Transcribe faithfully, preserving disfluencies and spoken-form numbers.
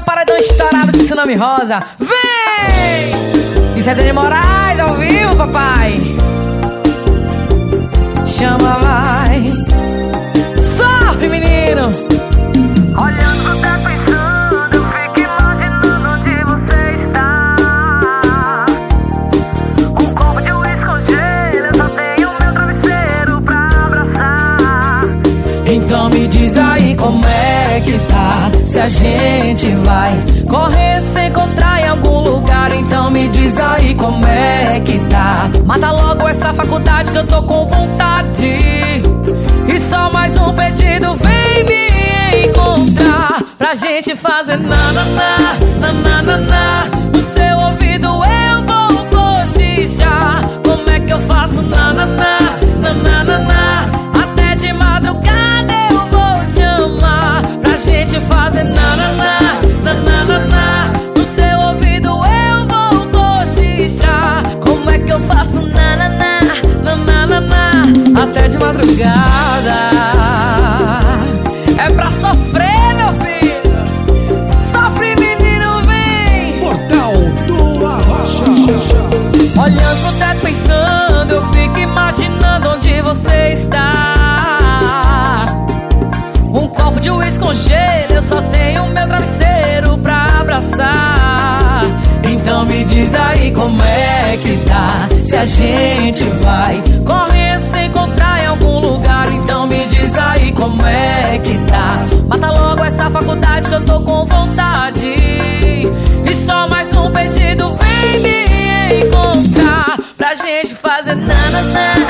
paredão estourado de Tsunami Rosa. Vem! Isso é Dani Moraes ao vivo, papai. Chama, vai. Sofre, menino. Olhando pro teto pensando, eu fico imaginando onde você está. Um copo de uísque com gelo, eu só tenho meu travesseiro pra abraçar. Então me diz aí como é que tá, se a gente vai correr, se encontrar em algum lugar. Então me diz aí como é que tá. Mata logo essa faculdade que eu tô com vontade. E só mais um pedido, vem me encontrar pra gente fazer na-na-na, na-na-na-na. No seu ouvido eu vou cochichar. Como é que eu faço na-na-na, na-na-na-na? Até de madrugada eu vou te amar pra gente fazer na-na-na, na-na-na-na. No seu ouvido eu vou cochichar. Como é que eu faço na-na-na, na-na-na-na? Até de madrugada. É pra sofrer, meu filho. Sofre, menino, vem. Portal do Arrocha. Olhando pro teto pensando, eu fico imaginando onde você está. Um copo de uísque com gelo, eu só tenho meu travesseiro pra abraçar. Então me diz aí como é que tá, se a gente vai correr, se encontrar em algum lugar. Então me diz aí como é que tá. Mata logo essa faculdade que eu tô com vontade. E só mais um pedido, vem me encontrar pra gente fazer na-na-na,